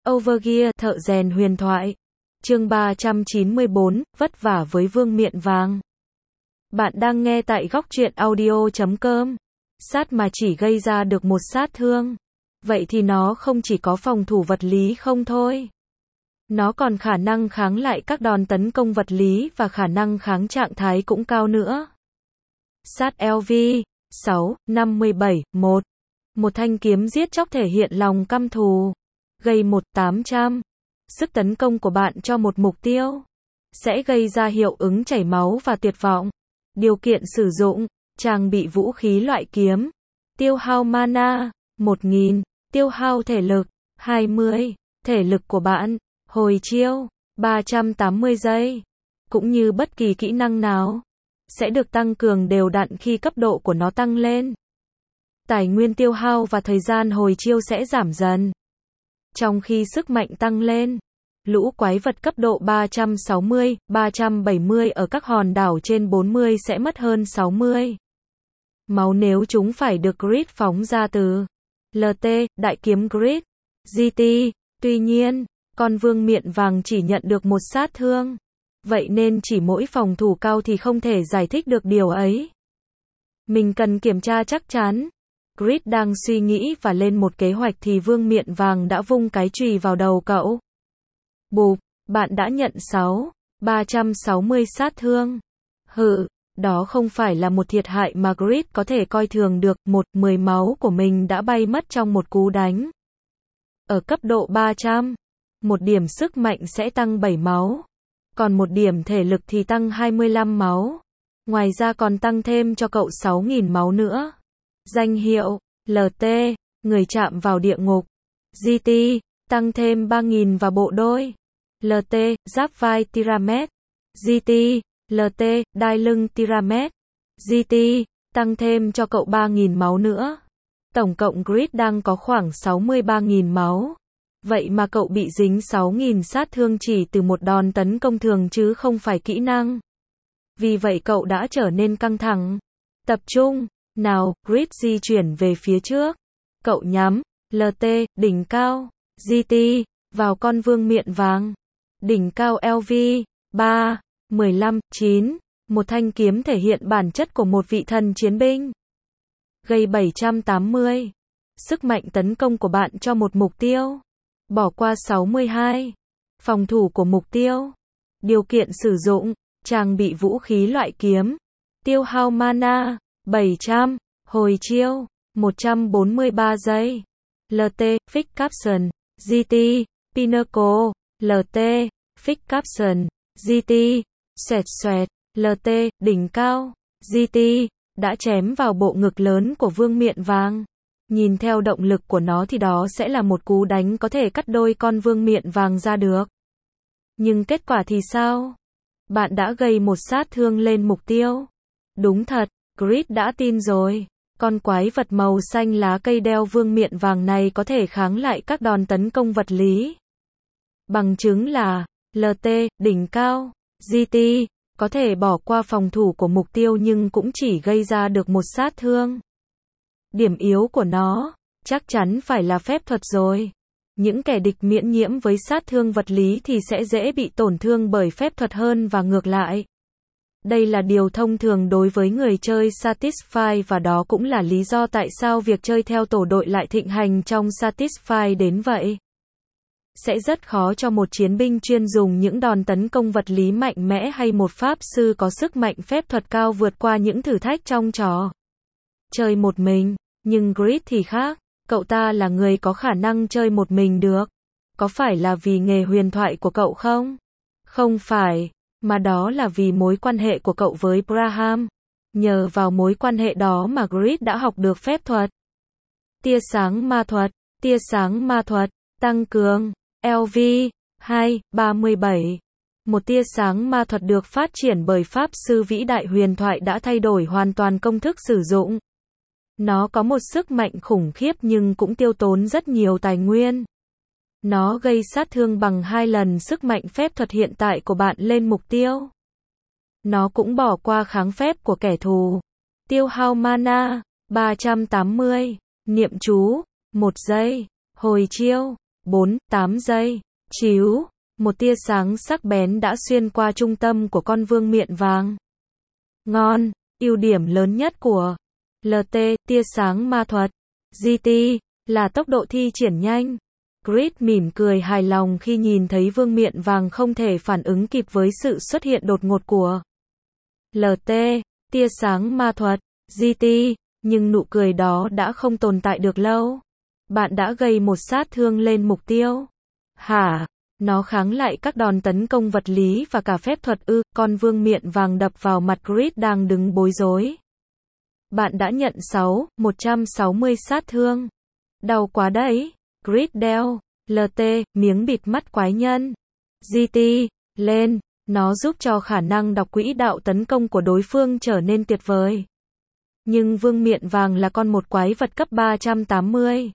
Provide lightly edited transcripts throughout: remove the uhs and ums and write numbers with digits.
Overgear, thợ rèn huyền thoại. Chương 394, vất vả với vương miện vàng. Bạn đang nghe tại góc truyện audio.com. Sát mà chỉ gây ra được một sát thương. Vậy thì nó không chỉ có phòng thủ vật lý không thôi. Nó còn khả năng kháng lại các đòn tấn công vật lý và khả năng kháng trạng thái cũng cao nữa. Sát LV 657-1. Một thanh kiếm giết chóc thể hiện lòng căm thù. Gây 1-800. Sức tấn công của bạn cho một mục tiêu sẽ gây ra hiệu ứng chảy máu và tuyệt vọng. Điều kiện sử dụng: trang bị vũ khí loại kiếm. Tiêu hao mana 1000, tiêu hao thể lực 20. Thể lực của bạn hồi chiêu 380 giây. Cũng như bất kỳ kỹ năng nào, sẽ được tăng cường đều đặn khi cấp độ của nó tăng lên. Tài nguyên tiêu hao và thời gian hồi chiêu sẽ giảm dần. Trong khi sức mạnh tăng lên, lũ quái vật cấp độ 360, 370 ở các hòn đảo trên 40 sẽ mất hơn 60 máu nếu chúng phải được grid phóng ra từ LT, đại kiếm grid, GT. Tuy nhiên, con vương miện vàng chỉ nhận được một sát thương. Vậy nên chỉ mỗi phòng thủ cao thì không thể giải thích được điều ấy. Mình cần kiểm tra chắc chắn. Grid đang suy nghĩ và lên một kế hoạch thì vương miện vàng đã vung cái chùy vào đầu cậu. Bụp, bạn đã nhận 360 sát thương. Đó không phải là một thiệt hại mà Grid có thể coi thường được. 10 máu của mình đã bay mất trong một cú đánh. Ở cấp độ 300, một điểm sức mạnh sẽ tăng 7 máu. Còn một điểm thể lực thì tăng 25 máu. Ngoài ra còn tăng thêm cho cậu 6.000 máu nữa. Danh hiệu, LT, người chạm vào địa ngục. GT, tăng thêm 3.000 và bộ đôi. LT, giáp vai Tiramet. GT, LT, đai lưng Tiramet. GT, tăng thêm cho cậu 3.000 máu nữa. Tổng cộng Grid đang có khoảng 63.000 máu. Vậy mà cậu bị dính 6.000 sát thương chỉ từ một đòn tấn công thường chứ không phải kỹ năng. Vì vậy cậu đã trở nên căng thẳng. Tập trung. Nào, Grid di chuyển về phía trước. Cậu nhắm LT, đỉnh cao, GT, vào con vương miện vàng. Đỉnh cao LV 3-15-9. Một thanh kiếm thể hiện bản chất của một vị thần chiến binh. Gây 780. Sức mạnh tấn công của bạn cho một mục tiêu. Bỏ qua 62. Phòng thủ của mục tiêu. Điều kiện sử dụng: trang bị vũ khí loại kiếm. Tiêu hao mana 700. Hồi chiêu 143 giây. LT, Fix Caption. GT, Pinnacle. LT, Fix Caption. GT, Xoẹt. LT, đỉnh cao. GT, đã chém vào bộ ngực lớn của vương miện vàng. Nhìn theo động lực của nó thì đó sẽ là một cú đánh có thể cắt đôi con vương miện vàng ra được. Nhưng kết quả thì sao? Bạn đã gây một sát thương lên mục tiêu. Đúng thật, Grid đã tin rồi. Con quái vật màu xanh lá cây đeo vương miện vàng này có thể kháng lại các đòn tấn công vật lý. Bằng chứng là LT, đỉnh cao, GT, có thể bỏ qua phòng thủ của mục tiêu nhưng cũng chỉ gây ra được một sát thương. Điểm yếu của nó chắc chắn phải là phép thuật rồi. Những kẻ địch miễn nhiễm với sát thương vật lý thì sẽ dễ bị tổn thương bởi phép thuật hơn và ngược lại. Đây là điều thông thường đối với người chơi Satisfy và đó cũng là lý do tại sao việc chơi theo tổ đội lại thịnh hành trong Satisfy đến vậy. Sẽ rất khó cho một chiến binh chuyên dùng những đòn tấn công vật lý mạnh mẽ hay một pháp sư có sức mạnh phép thuật cao vượt qua những thử thách trong trò chơi một mình. Nhưng Grid thì khác, cậu ta là người có khả năng chơi một mình được. Có phải là vì nghề huyền thoại của cậu không? Không phải, mà đó là vì mối quan hệ của cậu với Braham. Nhờ vào mối quan hệ đó mà Grid đã học được phép thuật. Tia sáng ma thuật, tăng cường, LV 2-37. Một tia sáng ma thuật được phát triển bởi pháp sư vĩ đại huyền thoại đã thay đổi hoàn toàn công thức sử dụng. Nó có một sức mạnh khủng khiếp nhưng cũng tiêu tốn rất nhiều tài nguyên. Nó gây sát thương bằng 2 lần sức mạnh phép thuật hiện tại của bạn lên mục tiêu. Nó cũng bỏ qua kháng phép của kẻ thù. Tiêu hao mana 380. Niệm chú 1 giây. Hồi chiêu 8 giây. Chíu, một tia sáng sắc bén đã xuyên qua trung tâm của con vương miện vàng. Ngon, ưu điểm lớn nhất của LT, tia sáng ma thuật. GT, là tốc độ thi triển nhanh. Grid mỉm cười hài lòng khi nhìn thấy vương miện vàng không thể phản ứng kịp với sự xuất hiện đột ngột của LT, tia sáng ma thuật. GT, nhưng nụ cười đó đã không tồn tại được lâu. Bạn đã gây một sát thương lên mục tiêu. Hả? Nó kháng lại các đòn tấn công vật lý và cả phép thuật ư? Con vương miện vàng đập vào mặt Grid đang đứng bối rối. Bạn đã nhận 160 sát thương. Đau quá đấy. Grid đeo. LT, miếng bịt mắt quái nhân. GT, lên. Nó giúp cho khả năng đọc quỹ đạo tấn công của đối phương trở nên tuyệt vời. Nhưng vương miện vàng là con một quái vật cấp 380.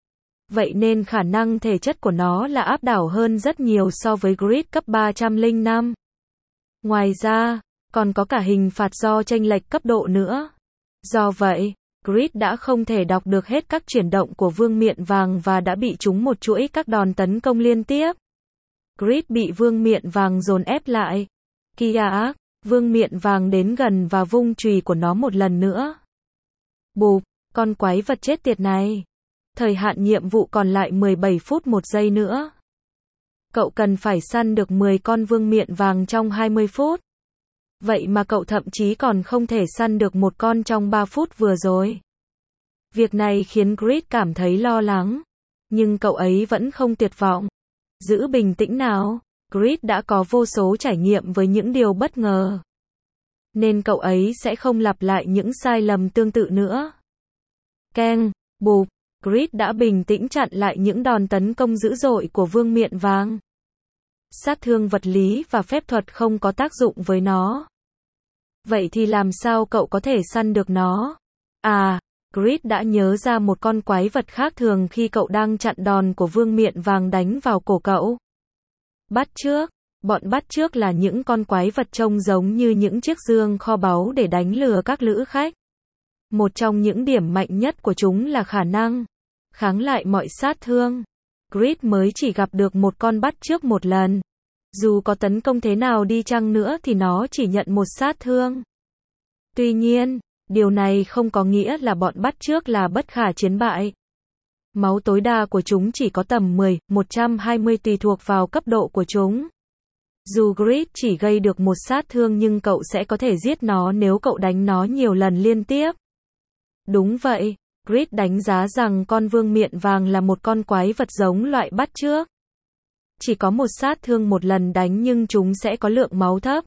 Vậy nên khả năng thể chất của nó là áp đảo hơn rất nhiều so với Grid cấp 305. Ngoài ra, còn có cả hình phạt do chênh lệch cấp độ nữa. Do vậy, Grid đã không thể đọc được hết các chuyển động của vương miện vàng và đã bị trúng một chuỗi các đòn tấn công liên tiếp. Grid bị vương miện vàng dồn ép lại. Kia, vương miện vàng đến gần và vung chùy của nó một lần nữa. Bụp, con quái vật chết tiệt này. Thời hạn nhiệm vụ còn lại 17 phút 1 giây nữa. Cậu cần phải săn được 10 con vương miện vàng trong 20 phút. Vậy mà cậu thậm chí còn không thể săn được một con trong 3 phút vừa rồi. Việc này khiến Grid cảm thấy lo lắng. Nhưng cậu ấy vẫn không tuyệt vọng. Giữ bình tĩnh nào. Grid đã có vô số trải nghiệm với những điều bất ngờ. Nên cậu ấy sẽ không lặp lại những sai lầm tương tự nữa. Keng, bụp. Grid đã bình tĩnh chặn lại những đòn tấn công dữ dội của vương miện vàng. Sát thương vật lý và phép thuật không có tác dụng với nó. Vậy thì làm sao cậu có thể săn được nó? À, Grid đã nhớ ra một con quái vật khác thường khi cậu đang chặn đòn của vương miện vàng đánh vào cổ cậu. Bắt chước. Bọn bắt chước là những con quái vật trông giống như những chiếc dương kho báu để đánh lừa các lữ khách. Một trong những điểm mạnh nhất của chúng là khả năng kháng lại mọi sát thương. Grid mới chỉ gặp được một con bắt chước một lần. Dù có tấn công thế nào đi chăng nữa thì nó chỉ nhận một sát thương. Tuy nhiên, điều này không có nghĩa là bọn bắt chước là bất khả chiến bại. Máu tối đa của chúng chỉ có tầm 10-120 tùy thuộc vào cấp độ của chúng. Dù Grid chỉ gây được một sát thương nhưng cậu sẽ có thể giết nó nếu cậu đánh nó nhiều lần liên tiếp. Đúng vậy, Grid đánh giá rằng con vương miện vàng là một con quái vật giống loại bắt chước. Chỉ có một sát thương một lần đánh nhưng chúng sẽ có lượng máu thấp.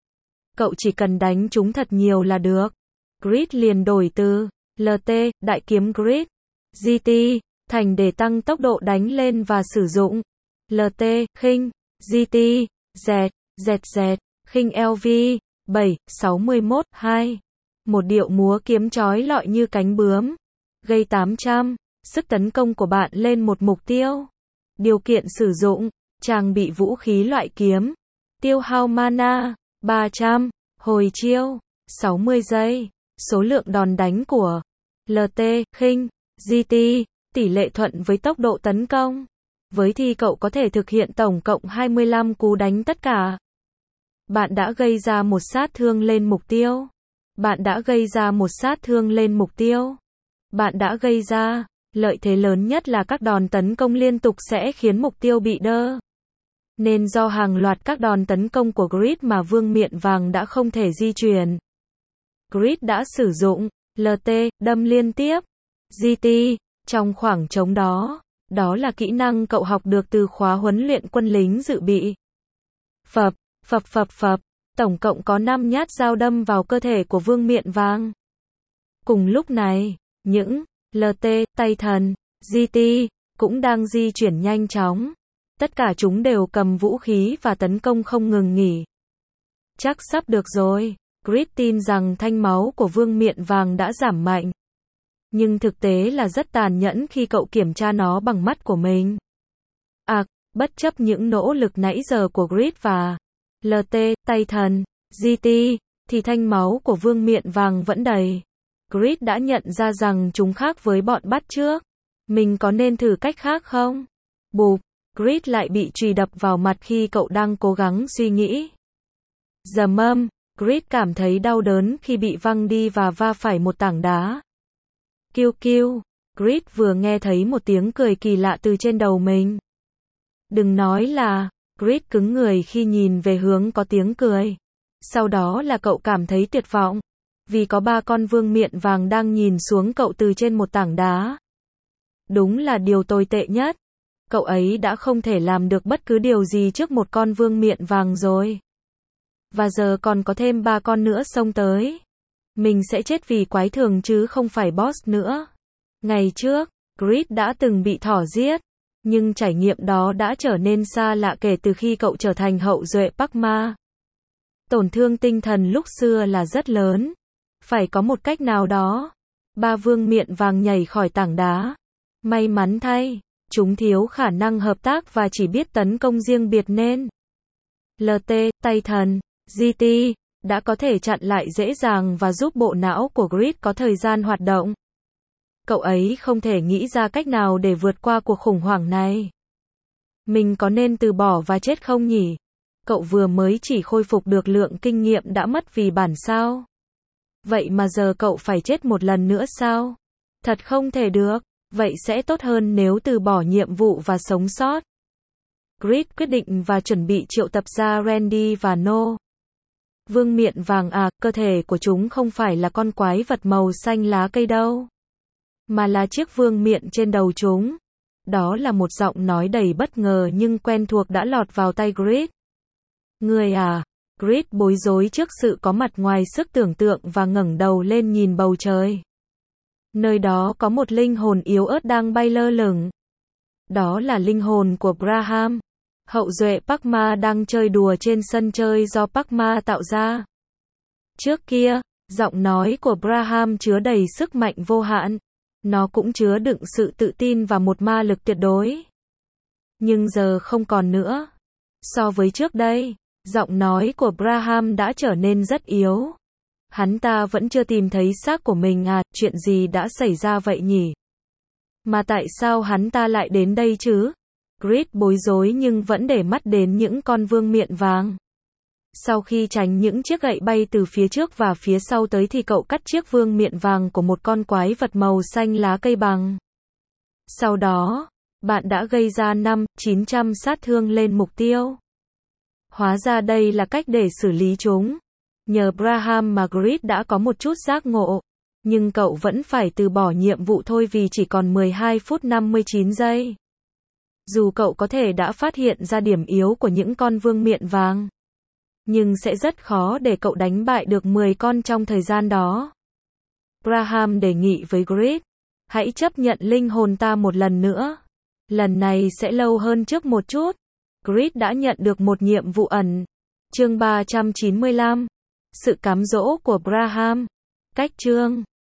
Cậu chỉ cần đánh chúng thật nhiều là được. Grid liền đổi từ LT, đại kiếm Grid, GT, thành để tăng tốc độ đánh lên và sử dụng LT, khinh, GT, Z, ZZ, khinh LV, 761, 2. Một điệu múa kiếm chói lọi như cánh bướm. Gây 800, sức tấn công của bạn lên một mục tiêu. Điều kiện sử dụng, trang bị vũ khí loại kiếm. Tiêu hao mana, 300, hồi chiêu, 60 giây. Số lượng đòn đánh của LT, khinh, GT, tỷ lệ thuận với tốc độ tấn công. Với thì cậu có thể thực hiện tổng cộng 25 cú đánh tất cả. Bạn đã gây ra một sát thương lên mục tiêu. Bạn đã gây ra một sát thương lên mục tiêu. Bạn đã gây ra, lợi thế lớn nhất là các đòn tấn công liên tục sẽ khiến mục tiêu bị đơ. Nên do hàng loạt các đòn tấn công của Grid mà vương miện vàng đã không thể di chuyển. Grid đã sử dụng LT, đâm liên tiếp. GT, trong khoảng trống đó. Đó là kỹ năng cậu học được từ khóa huấn luyện quân lính dự bị. Phập, phập phập phập. Tổng cộng có 5 nhát dao đâm vào cơ thể của vương miện vàng. Cùng lúc này, những LT, tay thần, GT, cũng đang di chuyển nhanh chóng. Tất cả chúng đều cầm vũ khí và tấn công không ngừng nghỉ. Chắc sắp được rồi. Grid tin rằng thanh máu của vương miện vàng đã giảm mạnh. Nhưng thực tế là rất tàn nhẫn khi cậu kiểm tra nó bằng mắt của mình. Bất chấp những nỗ lực nãy giờ của Grid và LT, tay thần, GT, thì thanh máu của vương miện vàng vẫn đầy. Grid đã nhận ra rằng chúng khác với bọn bắt chước. Mình có nên thử cách khác không? Bụp, Grid lại bị chùy đập vào mặt khi cậu đang cố gắng suy nghĩ. Dầm, Grid cảm thấy đau đớn khi bị văng đi và va phải một tảng đá. Kiu kiu, Grid vừa nghe thấy một tiếng cười kỳ lạ từ trên đầu mình. Đừng nói là, Grid cứng người khi nhìn về hướng có tiếng cười. Sau đó là cậu cảm thấy tuyệt vọng, vì có 3 con vương miện vàng đang nhìn xuống cậu từ trên một tảng đá. Đúng là điều tồi tệ nhất. Cậu ấy đã không thể làm được bất cứ điều gì trước một con vương miện vàng rồi. Và giờ còn có thêm 3 con nữa xông tới. Mình sẽ chết vì quái thường chứ không phải boss nữa. Ngày trước, Grid đã từng bị thỏ giết. Nhưng trải nghiệm đó đã trở nên xa lạ kể từ khi cậu trở thành hậu duệ Pakma. Tổn thương tinh thần lúc xưa là rất lớn. Phải có một cách nào đó. 3 vương miện vàng nhảy khỏi tảng đá. May mắn thay, chúng thiếu khả năng hợp tác và chỉ biết tấn công riêng biệt nên LT, tay thần, GT, đã có thể chặn lại dễ dàng và giúp bộ não của Grid có thời gian hoạt động. Cậu ấy không thể nghĩ ra cách nào để vượt qua cuộc khủng hoảng này. Mình có nên từ bỏ và chết không nhỉ? Cậu vừa mới chỉ khôi phục được lượng kinh nghiệm đã mất vì bản sao. Vậy mà giờ cậu phải chết một lần nữa sao? Thật không thể được. Vậy sẽ tốt hơn nếu từ bỏ nhiệm vụ và sống sót. Grid quyết định và chuẩn bị triệu tập ra Randy và No. Vương miện vàng cơ thể của chúng không phải là con quái vật màu xanh lá cây đâu. Mà là chiếc vương miện trên đầu chúng. Đó là một giọng nói đầy bất ngờ nhưng quen thuộc đã lọt vào tai Grid. Người Grid bối rối trước sự có mặt ngoài sức tưởng tượng và ngẩng đầu lên nhìn bầu trời. Nơi đó có một linh hồn yếu ớt đang bay lơ lửng. Đó là linh hồn của Braham, hậu duệ Pakma đang chơi đùa trên sân chơi do Pakma tạo ra. Trước kia, giọng nói của Braham chứa đầy sức mạnh vô hạn. Nó cũng chứa đựng sự tự tin và một ma lực tuyệt đối. Nhưng giờ không còn nữa. So với trước đây, giọng nói của Braham đã trở nên rất yếu. Hắn ta vẫn chưa tìm thấy xác của mình chuyện gì đã xảy ra vậy nhỉ? Mà tại sao hắn ta lại đến đây chứ? Grid bối rối nhưng vẫn để mắt đến những con vương miện vàng. Sau khi tránh những chiếc gậy bay từ phía trước và phía sau tới thì cậu cắt chiếc vương miện vàng của một con quái vật màu xanh lá cây bằng. Sau đó, bạn đã gây ra 900 sát thương lên mục tiêu. Hóa ra đây là cách để xử lý chúng. Nhờ Braham mà Grid đã có một chút giác ngộ. Nhưng cậu vẫn phải từ bỏ nhiệm vụ thôi vì chỉ còn 12 phút 59 giây. Dù cậu có thể đã phát hiện ra điểm yếu của những con vương miện vàng. Nhưng sẽ rất khó để cậu đánh bại được 10 con trong thời gian đó. Braham đề nghị với Grid. Hãy chấp nhận linh hồn ta một lần nữa. Lần này sẽ lâu hơn trước một chút. Grid đã nhận được một nhiệm vụ ẩn. Chương 395. Sự cám dỗ của Braham. Cách chương